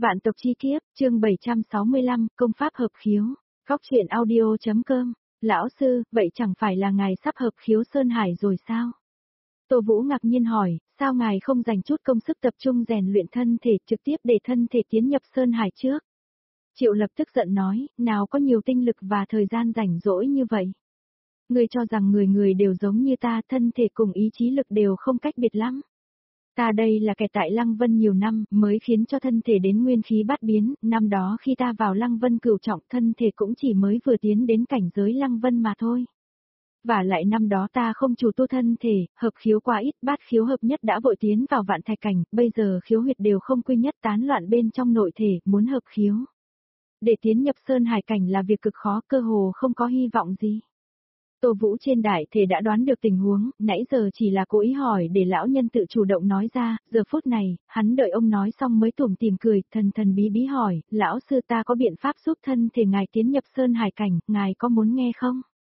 Vạn tộc chi kiếp, chương 765, công pháp hợp khiếu. Góc truyện audio.com. Lão sư, vậy chẳng phải là ngài sắp hợp khiếu Sơn Hải rồi sao? Tô Vũ ngạc nhiên hỏi, sao ngài không dành chút công sức tập trung rèn luyện thân thể trực tiếp để thân thể tiến nhập Sơn Hải trước? Triệu Lập tức giận nói, nào có nhiều tinh lực và thời gian rảnh rỗi như vậy. Ngươi cho rằng người người đều giống như ta, thân thể cùng ý chí lực đều không cách biệt lắm. Ta đây là kẻ tại Lăng Vân nhiều năm, mới khiến cho thân thể đến nguyên khí bát biến, năm đó khi ta vào Lăng Vân cửu trọng thân thể cũng chỉ mới vừa tiến đến cảnh giới Lăng Vân mà thôi. Và lại năm đó ta không chủ tu thân thể, hợp khiếu quá ít, bát khiếu hợp nhất đã vội tiến vào vạn thạch cảnh, bây giờ khiếu huyệt đều không quy nhất tán loạn bên trong nội thể, muốn hợp khiếu. Để tiến nhập Sơn Hải cảnh là việc cực khó, cơ hồ không có hy vọng gì. Tô Vũ trên đại thể đã đoán được tình huống, nãy giờ chỉ là cố ý hỏi để lão nhân tự chủ động nói ra, giờ phút này, hắn đợi ông nói xong mới tủm tỉm cười, thần bí bí hỏi, lão sư ta có biện pháp giúp thân thể ngài tiến nhập Sơn Hải cảnh, ngài có muốn nghe không?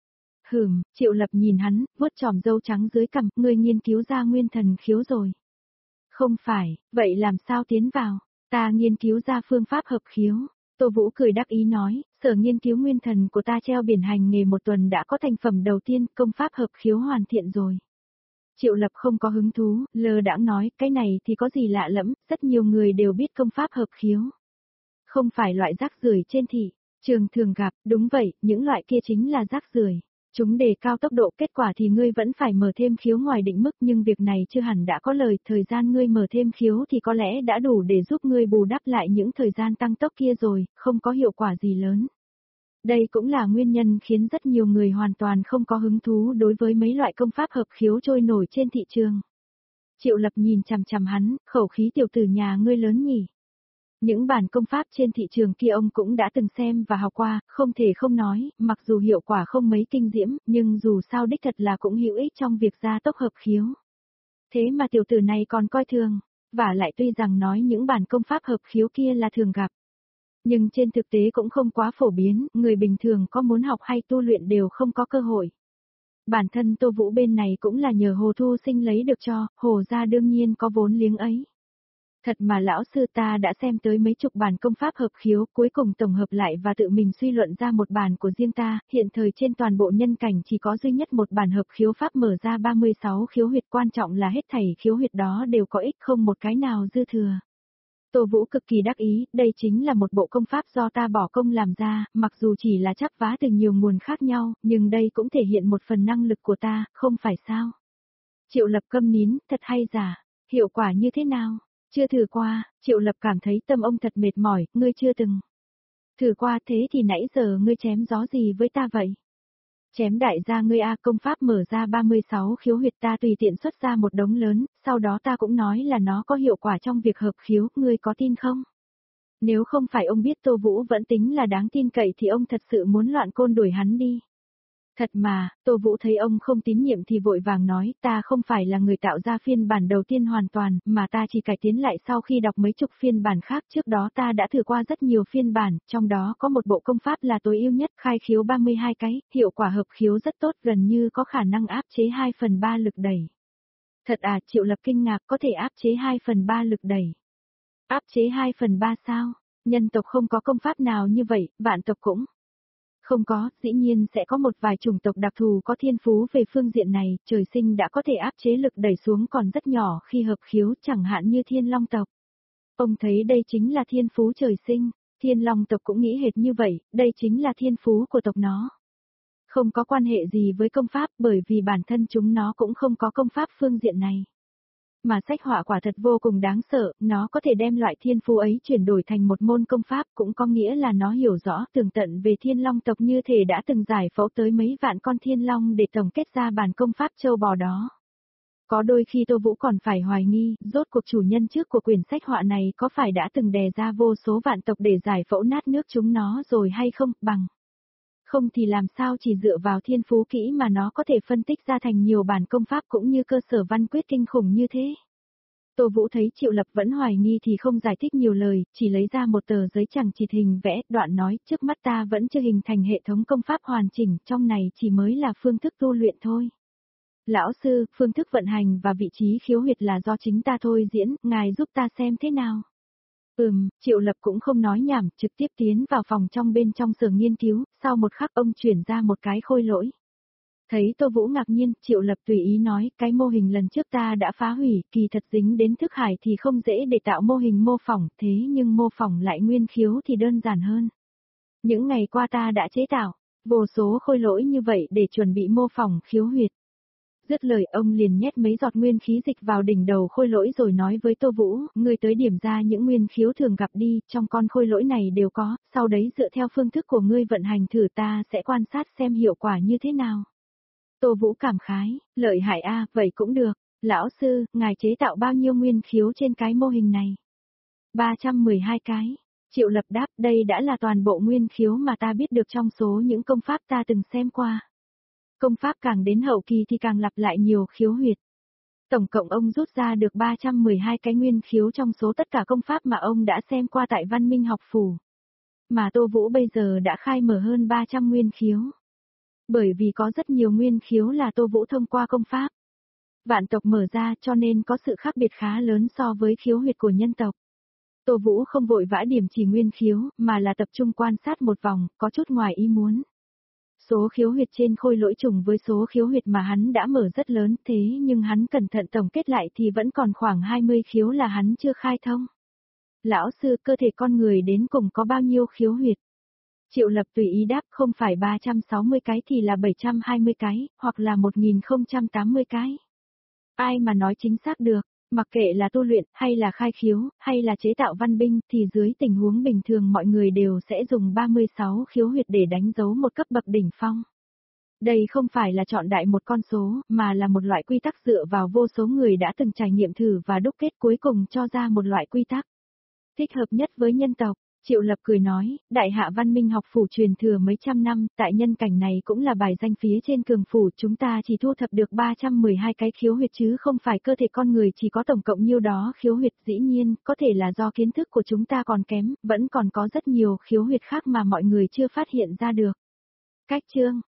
Triệu Lập nhìn hắn, vuốt chòm râu trắng dưới cằm, ngươi nghiên cứu ra nguyên thần khiếu rồi. Không phải, vậy làm sao tiến vào? Ta nghiên cứu ra phương pháp hợp khiếu. Tô Vũ cười đắc ý nói, sở nghiên cứu nguyên thần của ta treo biển hành nghề một tuần đã có thành phẩm đầu tiên, công pháp hợp khiếu hoàn thiện rồi. Triệu Lập không có hứng thú, lơ đãng nói, cái này thì có gì lạ lẫm, rất nhiều người đều biết công pháp hợp khiếu. Không phải loại rác rưởi trên thị trường thường gặp, đúng vậy, những loại kia chính là rác rưởi. Chúng đề cao tốc độ, kết quả thì ngươi vẫn phải mở thêm khiếu ngoài định mức, nhưng việc này chưa hẳn đã có lời, thời gian ngươi mở thêm khiếu thì có lẽ đã đủ để giúp ngươi bù đắp lại những thời gian tăng tốc kia rồi, không có hiệu quả gì lớn. Đây cũng là nguyên nhân khiến rất nhiều người hoàn toàn không có hứng thú đối với mấy loại công pháp hợp khiếu trôi nổi trên thị trường. Triệu Lập nhìn chằm chằm hắn, khẩu khí tiểu tử nhà ngươi lớn nhỉ. Những bản công pháp trên thị trường kia ông cũng đã từng xem và học qua, không thể không nói, mặc dù hiệu quả không mấy kinh diễm, nhưng dù sao đích thật là cũng hữu ích trong việc gia tốc hợp khiếu. Thế mà tiểu tử này còn coi thường, và lại tuy rằng nói những bản công pháp hợp khiếu kia là thường gặp. Nhưng trên thực tế cũng không quá phổ biến, người bình thường có muốn học hay tu luyện đều không có cơ hội. Bản thân Tô Vũ bên này cũng là nhờ Hồ Thu Sinh lấy được cho, Hồ gia đương nhiên có vốn liếng ấy. Thật mà lão sư ta đã xem tới mấy chục bản công pháp hợp khiếu, cuối cùng tổng hợp lại và tự mình suy luận ra một bản của riêng ta, hiện thời trên toàn bộ nhân cảnh chỉ có duy nhất một bản hợp khiếu pháp mở ra 36 khiếu huyệt, quan trọng là hết thảy khiếu huyệt đó đều có ích, không một cái nào dư thừa. Tô Vũ cực kỳ đắc ý, đây chính là một bộ công pháp do ta bỏ công làm ra, mặc dù chỉ là chắp vá từ nhiều nguồn khác nhau, nhưng đây cũng thể hiện một phần năng lực của ta, không phải sao? Triệu Lập câm nín, thật hay giả, hiệu quả như thế nào? Chưa thử qua, Triệu Lập cảm thấy tâm ông thật mệt mỏi, ngươi chưa từng thử qua, thế thì nãy giờ ngươi chém gió gì với ta vậy? Chém đại gia ngươi a, công pháp mở ra 36 khiếu huyệt, ta tùy tiện xuất ra một đống lớn, sau đó ta cũng nói là nó có hiệu quả trong việc hợp khiếu, ngươi có tin không? Nếu không phải ông biết Tô Vũ vẫn tính là đáng tin cậy thì ông thật sự muốn loạn côn đuổi hắn đi. Thật mà, Tô Vũ thấy ông không tín nhiệm thì vội vàng nói, ta không phải là người tạo ra phiên bản đầu tiên hoàn toàn, mà ta chỉ cải tiến lại sau khi đọc mấy chục phiên bản khác, trước đó ta đã thử qua rất nhiều phiên bản, trong đó có một bộ công pháp là tối ưu nhất, khai khiếu 32 cái, hiệu quả hợp khiếu rất tốt, gần như có khả năng áp chế 2/3 lực đẩy. Thật à, Triệu Lập kinh ngạc, có thể áp chế 2/3 lực đẩy. Áp chế 2/3 sao? Nhân tộc không có công pháp nào như vậy, vạn tộc cũng không có, dĩ nhiên sẽ có một vài chủng tộc đặc thù có thiên phú về phương diện này, trời sinh đã có thể áp chế lực đẩy xuống còn rất nhỏ khi hợp khiếu, chẳng hạn như Thiên Long tộc. Ông thấy đây chính là thiên phú trời sinh, Thiên Long tộc cũng nghĩ hệt như vậy, đây chính là thiên phú của tộc nó. Không có quan hệ gì với công pháp, bởi vì bản thân chúng nó cũng không có công pháp phương diện này. Mà sách họa quả thật vô cùng đáng sợ, nó có thể đem loại thiên phú ấy chuyển đổi thành một môn công pháp, cũng có nghĩa là nó hiểu rõ tường tận về Thiên Long tộc, như thể đã từng giải phẫu tới mấy vạn con Thiên Long để tổng kết ra bản công pháp châu bò đó. Có đôi khi Tô Vũ còn phải hoài nghi, rốt cuộc chủ nhân trước của quyển sách họa này có phải đã từng đè ra vô số vạn tộc để giải phẫu nát nước chúng nó rồi hay không, bằng không thì làm sao chỉ dựa vào thiên phú kỹ mà nó có thể phân tích ra thành nhiều bản công pháp cũng như cơ sở văn quyết kinh khủng như thế. Tô Vũ thấy Triệu Lập vẫn hoài nghi thì không giải thích nhiều lời, chỉ lấy ra một tờ giấy chằng chịt hình vẽ, đoạn nói, trước mắt ta vẫn chưa hình thành hệ thống công pháp hoàn chỉnh, trong này chỉ mới là phương thức tu luyện thôi. Lão sư, phương thức vận hành và vị trí khiếu huyệt là do chính ta thôi diễn, ngài giúp ta xem thế nào. Triệu Lập cũng không nói nhảm, trực tiếp tiến vào phòng trong bên trong xưởng nghiên cứu, sau một khắc ông chuyển ra một cái khôi lỗi. Thấy Tô Vũ ngạc nhiên, Triệu Lập tùy ý nói, cái mô hình lần trước ta đã phá hủy, kỳ thật dính đến thức hải thì không dễ để tạo mô hình mô phỏng, thế nhưng mô phỏng lại nguyên khiếu thì đơn giản hơn. Những ngày qua ta đã chế tạo, vô số khôi lỗi như vậy để chuẩn bị mô phỏng khiếu huyệt. Dứt lời ông liền nhét mấy giọt nguyên khí dịch vào đỉnh đầu khôi lỗi rồi nói với Tô Vũ, ngươi tới điểm ra những nguyên khiếu thường gặp đi, trong con khôi lỗi này đều có, sau đấy dựa theo phương thức của ngươi vận hành thử ta sẽ quan sát xem hiệu quả như thế nào. Tô Vũ cảm khái, lợi hại a, vậy cũng được, lão sư, ngài chế tạo bao nhiêu nguyên khiếu trên cái mô hình này? 312 cái. Triệu Lập đáp, đây đã là toàn bộ nguyên khiếu mà ta biết được trong số những công pháp ta từng xem qua. Công pháp càng đến hậu kỳ thì càng lặp lại nhiều khiếu huyệt. Tổng cộng ông rút ra được 312 cái nguyên khiếu trong số tất cả công pháp mà ông đã xem qua tại Văn Minh học phủ. Mà Tô Vũ bây giờ đã khai mở hơn 300 nguyên khiếu. Bởi vì có rất nhiều nguyên khiếu là Tô Vũ thông qua công pháp. Vạn tộc mở ra cho nên có sự khác biệt khá lớn so với khiếu huyệt của nhân tộc. Tô Vũ không vội vã điểm chỉ nguyên khiếu, mà là tập trung quan sát một vòng, có chút ngoài ý muốn. Số khiếu huyệt trên khôi lỗi trùng với số khiếu huyệt mà hắn đã mở rất lớn, thế nhưng hắn cẩn thận tổng kết lại thì vẫn còn khoảng 20 khiếu là hắn chưa khai thông. Lão sư, cơ thể con người đến cùng có bao nhiêu khiếu huyệt? Triệu Lập tùy ý đáp, không phải 360 cái thì là 720 cái, hoặc là 1080 cái. Ai mà nói chính xác được, mặc kệ là tu luyện, hay là khai khiếu, hay là chế tạo văn binh thì dưới tình huống bình thường mọi người đều sẽ dùng 36 khiếu huyệt để đánh dấu một cấp bậc đỉnh phong. Đây không phải là chọn đại một con số, mà là một loại quy tắc dựa vào vô số người đã từng trải nghiệm thử và đúc kết cuối cùng cho ra một loại quy tắc. Thích hợp nhất với nhân tộc. Triệu Lập cười nói, đại hạ văn minh học phủ truyền thừa mấy trăm năm, tại nhân cảnh này cũng là bài danh phía trên cường phủ, chúng ta chỉ thu thập được 312 cái khiếu huyệt chứ không phải cơ thể con người chỉ có tổng cộng nhiêu đó khiếu huyệt, dĩ nhiên, có thể là do kiến thức của chúng ta còn kém, vẫn còn có rất nhiều khiếu huyệt khác mà mọi người chưa phát hiện ra được. Cách chương